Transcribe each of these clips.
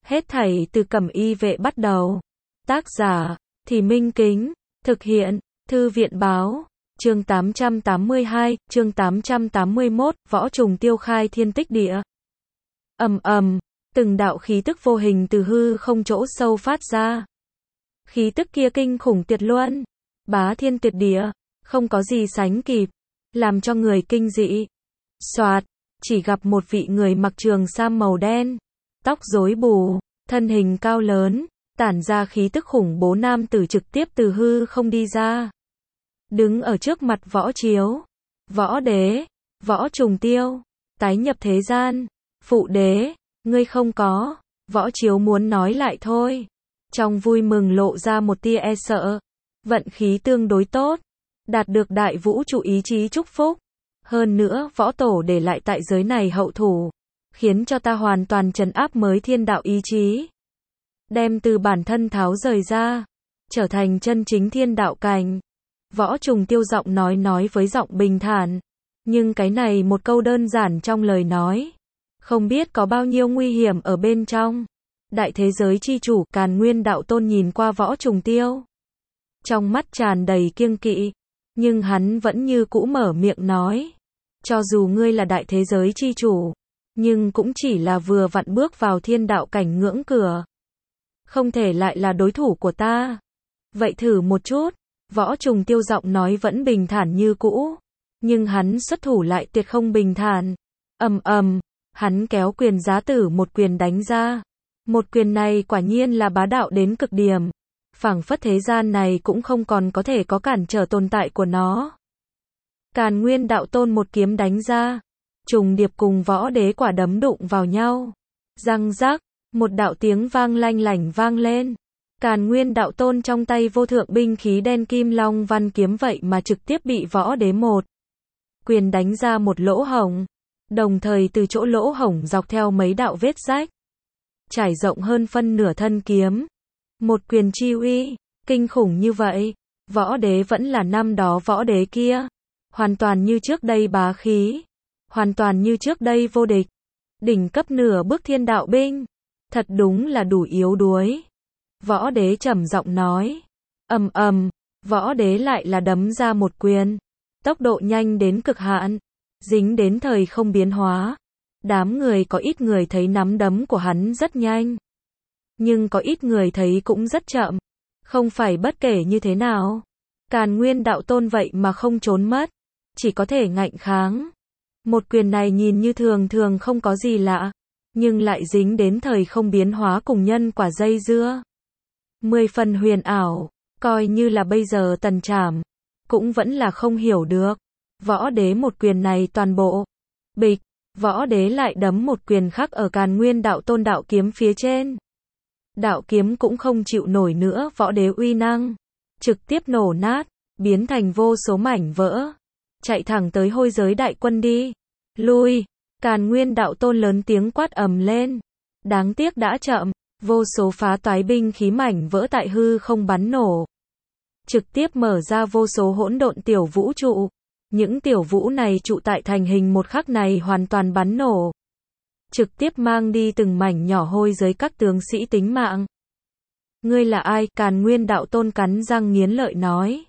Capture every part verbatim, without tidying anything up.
Hết thảy từ Cẩm Y Vệ bắt đầu. Tác giả, Thì Minh Kính. Thực hiện, Thư viện Báo. Chương tám trăm tám mươi hai, chương tám trăm tám mươi mốt, Võ Trùng Tiêu khai thiên tích địa. Ầm ầm, từng đạo khí tức vô hình từ hư không chỗ sâu phát ra. Khí tức kia kinh khủng tuyệt luân, bá thiên tuyệt địa, không có gì sánh kịp, làm cho người kinh dị. Soạt, chỉ gặp một vị người mặc trường sam màu đen, tóc rối bù, thân hình cao lớn, tản ra khí tức khủng bố nam tử trực tiếp từ hư không đi ra. Đứng ở trước mặt Võ Chiếu. Võ đế, Võ Trùng Tiêu, tái nhập thế gian. Phụ đế, ngươi không có. Võ Chiếu muốn nói lại thôi. Trong vui mừng lộ ra một tia e sợ. Vận khí tương đối tốt, đạt được đại vũ trụ ý chí chúc phúc. Hơn nữa, võ tổ để lại tại giới này hậu thủ, khiến cho ta hoàn toàn trấn áp mới thiên đạo ý chí. Đem từ bản thân tháo rời ra, trở thành chân chính thiên đạo cảnh. Võ Trùng Tiêu giọng nói nói với giọng bình thản, nhưng cái này một câu đơn giản trong lời nói, không biết có bao nhiêu nguy hiểm ở bên trong. Đại thế giới chi chủ Càn Nguyên Đạo Tôn nhìn qua Võ Trùng Tiêu, trong mắt tràn đầy kiêng kỵ, nhưng hắn vẫn như cũ mở miệng nói, cho dù ngươi là đại thế giới chi chủ, nhưng cũng chỉ là vừa vặn bước vào thiên đạo cảnh ngưỡng cửa, không thể lại là đối thủ của ta. Vậy thử một chút. Võ Trùng Tiêu giọng nói vẫn bình thản như cũ, nhưng hắn xuất thủ lại tuyệt không bình thản. Ầm ầm, hắn kéo quyền giá tử một quyền đánh ra. Một quyền này quả nhiên là bá đạo đến cực điểm, phảng phất thế gian này cũng không còn có thể có cản trở tồn tại của nó. Càn Nguyên Đạo Tôn một kiếm đánh ra, trùng điệp cùng võ đế quả đấm đụng vào nhau. Răng rắc, một đạo tiếng vang lanh lảnh vang lên. Càn Nguyên Đạo Tôn trong tay vô thượng binh khí đen kim long văn kiếm vậy mà trực tiếp bị võ đế một quyền đánh ra một lỗ hổng, đồng thời từ chỗ lỗ hổng dọc theo mấy đạo vết rách, trải rộng hơn phân nửa thân kiếm. Một quyền chi uy, kinh khủng như vậy, võ đế vẫn là năm đó võ đế kia, hoàn toàn như trước đây bá khí, hoàn toàn như trước đây vô địch, đỉnh cấp nửa bước thiên đạo binh, thật đúng là đủ yếu đuối. Võ đế trầm giọng nói. Ầm ầm, võ đế lại là đấm ra một quyền, tốc độ nhanh đến cực hạn, dính đến thời không biến hóa. Đám người có ít người thấy nắm đấm của hắn rất nhanh, nhưng có ít người thấy cũng rất chậm. Không phải bất kể như thế nào, Càn Nguyên Đạo Tôn vậy mà không trốn mất, chỉ có thể ngạnh kháng. Một quyền này nhìn như thường thường không có gì lạ, nhưng lại dính đến thời không biến hóa cùng nhân quả dây dưa. Mười phần huyền ảo, coi như là bây giờ Tần Trảm, cũng vẫn là không hiểu được. Võ đế một quyền này toàn bộ. Bịch, võ đế lại đấm một quyền khác ở Càn Nguyên Đạo Tôn đạo kiếm phía trên. Đạo kiếm cũng không chịu nổi nữa võ đế uy năng, trực tiếp nổ nát, biến thành vô số mảnh vỡ. Chạy thẳng tới hôi giới đại quân đi. Lui, Càn Nguyên Đạo Tôn lớn tiếng quát ầm lên. Đáng tiếc đã chậm. Vô số phá toái binh khí mảnh vỡ tại hư không bắn nổ, trực tiếp mở ra vô số hỗn độn tiểu vũ trụ. Những tiểu vũ này trụ tại thành hình một khắc này hoàn toàn bắn nổ, trực tiếp mang đi từng mảnh nhỏ hôi giới các tướng sĩ tính mạng. Ngươi là ai? Càn Nguyên Đạo Tôn cắn răng nghiến lợi nói.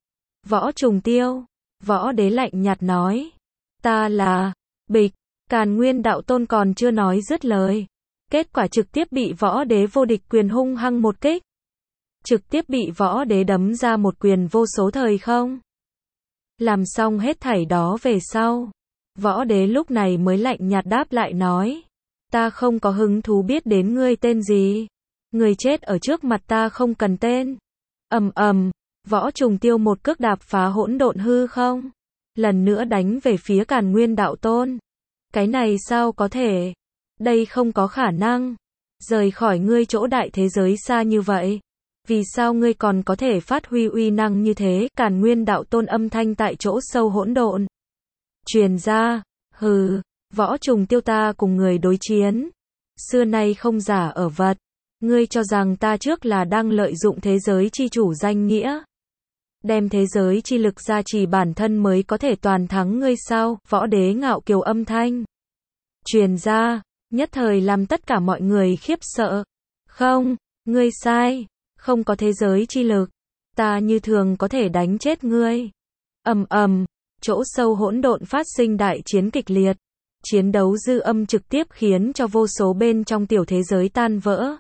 Võ Trùng Tiêu. Võ đế lạnh nhạt nói. Ta là... Bịch, Càn Nguyên Đạo Tôn còn chưa nói dứt lời, kết quả trực tiếp bị võ đế vô địch quyền hung hăng một kích. Trực tiếp bị võ đế đấm ra một quyền vô số thời không. Làm xong hết thảy đó về sau, võ đế lúc này mới lạnh nhạt đáp lại nói. Ta không có hứng thú biết đến ngươi tên gì. Người chết ở trước mặt ta không cần tên. Ầm ầm, Võ Trùng Tiêu một cước đạp phá hỗn độn hư không, lần nữa đánh về phía Càn Nguyên Đạo Tôn. Cái này sao có thể? Đây không có khả năng. Rời khỏi ngươi chỗ đại thế giới xa như vậy, vì sao ngươi còn có thể phát huy uy năng như thế? Càn Nguyên Đạo Tôn âm thanh tại chỗ sâu hỗn độn truyền ra. Hừ, Võ Trùng Tiêu, ta cùng người đối chiến, xưa nay không giả ở vật. Ngươi cho rằng ta trước là đang lợi dụng thế giới chi chủ danh nghĩa, đem thế giới chi lực gia trì bản thân mới có thể toàn thắng ngươi sao? Võ đế ngạo kiều âm thanh truyền ra, nhất thời làm tất cả mọi người khiếp sợ. Không, ngươi sai, không có thế giới chi lực. Ta như thường có thể đánh chết ngươi. Ầm ầm, chỗ sâu hỗn độn phát sinh đại chiến kịch liệt. Chiến đấu dư âm trực tiếp khiến cho vô số bên trong tiểu thế giới tan vỡ,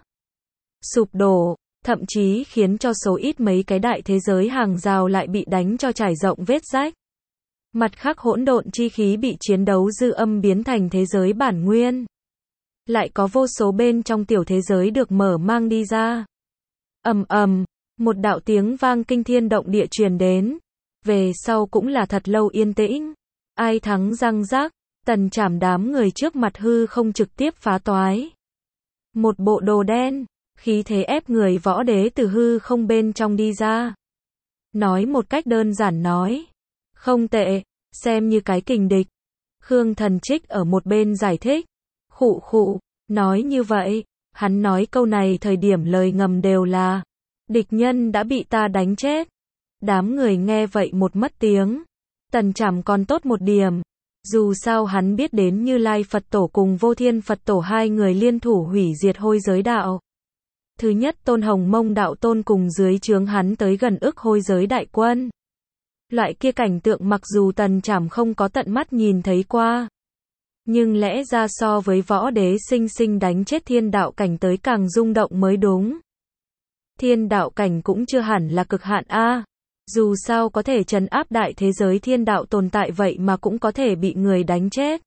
sụp đổ, thậm chí khiến cho số ít mấy cái đại thế giới hàng rào lại bị đánh cho trải rộng vết rách. Mặt khác hỗn độn chi khí bị chiến đấu dư âm biến thành thế giới bản nguyên. Lại có vô số bên trong tiểu thế giới được mở mang đi ra. Ầm ầm, một đạo tiếng vang kinh thiên động địa truyền đến. Về sau cũng là thật lâu yên tĩnh. Ai thắng răng rác, Tần Trảm đám người trước mặt hư không trực tiếp phá toái. Một bộ đồ đen, khí thế ép người võ đế từ hư không bên trong đi ra. Nói một cách đơn giản nói, không tệ, xem như cái kình địch. Khương Thần Trích ở một bên giải thích, khụ khụ, nói như vậy, hắn nói câu này thời điểm lời ngầm đều là, địch nhân đã bị ta đánh chết. Đám người nghe vậy một mất tiếng. Tần Trảm còn tốt một điểm, dù sao hắn biết đến Như Lai Phật Tổ cùng Vô Thiên Phật Tổ hai người liên thủ hủy diệt hôi giới đạo. Thứ nhất Tôn Hồng Mông đạo tôn cùng dưới trướng hắn tới gần ức hôi giới đại quân. Loại kia cảnh tượng mặc dù Tần Trảm không có tận mắt nhìn thấy qua, nhưng lẽ ra so với võ đế sinh sinh đánh chết thiên đạo cảnh tới càng rung động mới đúng. Thiên đạo cảnh cũng chưa hẳn là cực hạn a. Dù sao có thể trấn áp đại thế giới thiên đạo tồn tại vậy mà cũng có thể bị người đánh chết.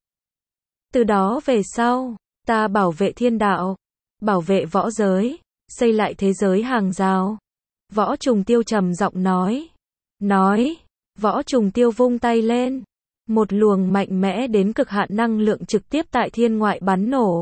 Từ đó về sau, ta bảo vệ thiên đạo, bảo vệ võ giới, xây lại thế giới hàng rào. Võ Trùng Tiêu trầm giọng nói. Nói, Võ Trùng Tiêu vung tay lên. Một luồng mạnh mẽ đến cực hạn năng lượng trực tiếp tại thiên ngoại bắn nổ.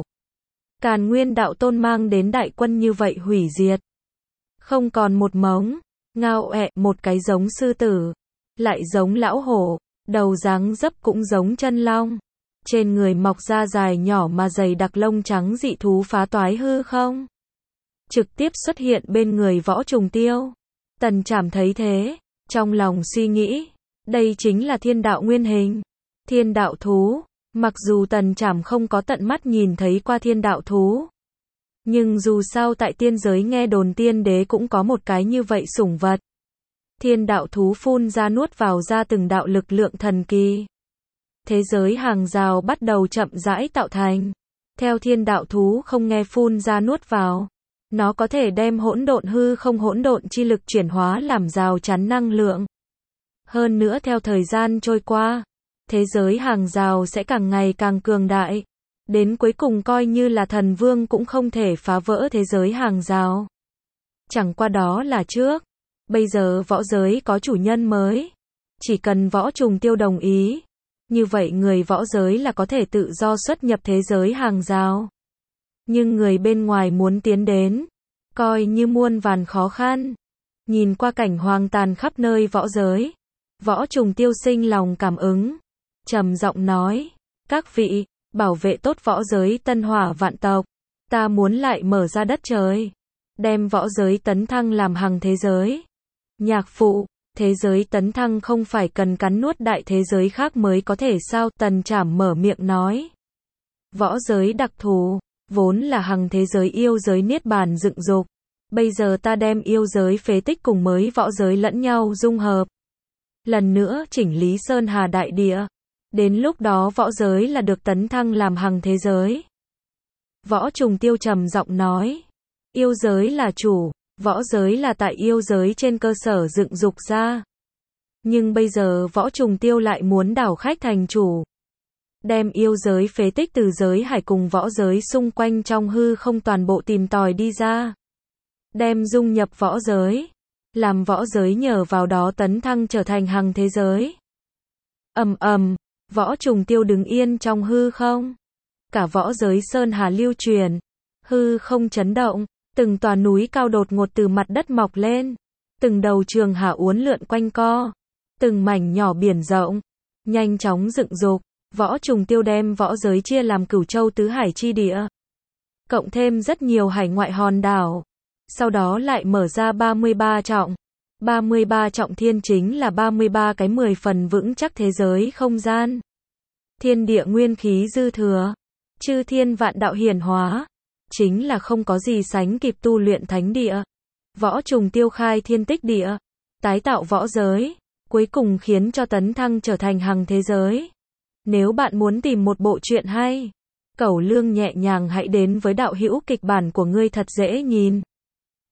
Càn Nguyên đạo tôn mang đến đại quân như vậy hủy diệt. Không còn một mống. Ngao ẹ, một cái giống sư tử, lại giống lão hổ, đầu dáng dấp cũng giống chân long. Trên người mọc da dài nhỏ mà dày đặc lông trắng dị thú phá toái hư không. Trực tiếp xuất hiện bên người Võ Trùng Tiêu. Tần Trảm thấy thế, trong lòng suy nghĩ, đây chính là thiên đạo nguyên hình. Thiên đạo thú, mặc dù Tần Trảm không có tận mắt nhìn thấy qua thiên đạo thú. Nhưng dù sao tại tiên giới nghe đồn tiên đế cũng có một cái như vậy sủng vật. Thiên đạo thú phun ra nuốt vào ra từng đạo lực lượng thần kỳ. Thế giới hàng rào bắt đầu chậm rãi tạo thành. Theo thiên đạo thú không nghe phun ra nuốt vào, nó có thể đem hỗn độn hư không hỗn độn chi lực chuyển hóa làm rào chắn năng lượng. Hơn nữa theo thời gian trôi qua, thế giới hàng rào sẽ càng ngày càng cường đại. Đến cuối cùng coi như là thần vương cũng không thể phá vỡ thế giới hàng rào. Chẳng qua đó là trước. Bây giờ võ giới có chủ nhân mới. Chỉ cần Võ Trùng Tiêu đồng ý. Như vậy người võ giới là có thể tự do xuất nhập thế giới hàng rào. Nhưng người bên ngoài muốn tiến đến, coi như muôn vàn khó khăn. Nhìn qua cảnh hoang tàn khắp nơi võ giới, Võ Trùng Tiêu sinh lòng cảm ứng. Trầm giọng nói, các vị, bảo vệ tốt võ giới tân hỏa vạn tộc. Ta muốn lại mở ra đất trời. Đem võ giới tấn thăng làm hằng thế giới. Nhạc phụ, thế giới tấn thăng không phải cần cắn nuốt đại thế giới khác mới có thể sao? Tần Trảm mở miệng nói. Võ giới đặc thù, vốn là hằng thế giới yêu giới niết bàn dựng dục. Bây giờ ta đem yêu giới phế tích cùng mới võ giới lẫn nhau dung hợp. Lần nữa chỉnh lý sơn hà đại địa. Đến lúc đó võ giới là được tấn thăng làm hằng thế giới. Võ Trùng Tiêu trầm giọng nói. Yêu giới là chủ, võ giới là tại yêu giới trên cơ sở dựng dục ra. Nhưng bây giờ Võ Trùng Tiêu lại muốn đảo khách thành chủ. Đem yêu giới phế tích từ giới hải cùng võ giới xung quanh trong hư không toàn bộ tìm tòi đi ra. Đem dung nhập võ giới. Làm võ giới nhờ vào đó tấn thăng trở thành hằng thế giới. Ầm ầm. Võ Trùng Tiêu đứng yên trong hư không. Cả võ giới sơn hà lưu truyền. Hư không chấn động. Từng tòa núi cao đột ngột từ mặt đất mọc lên. Từng đầu trường hà uốn lượn quanh co. Từng mảnh nhỏ biển rộng. Nhanh chóng dựng dục. Võ Trùng Tiêu đem võ giới chia làm cửu châu tứ hải chi địa. Cộng thêm rất nhiều hải ngoại hòn đảo. Sau đó lại mở ra ba mươi ba trọng. ba mươi ba trọng thiên chính là ba mươi ba cái mười phần vững chắc thế giới không gian. Thiên địa nguyên khí dư thừa. Chư thiên vạn đạo hiển hóa. chính là không có gì sánh kịp tu luyện thánh địa. Võ trùng tiêu khai thiên tích địa, tái tạo võ giới, cuối cùng khiến cho tấn thăng trở thành hằng thế giới. Nếu bạn muốn tìm một bộ truyện hay, cẩu lương nhẹ nhàng hãy đến với đạo hữu kịch bản của ngươi thật dễ nhìn.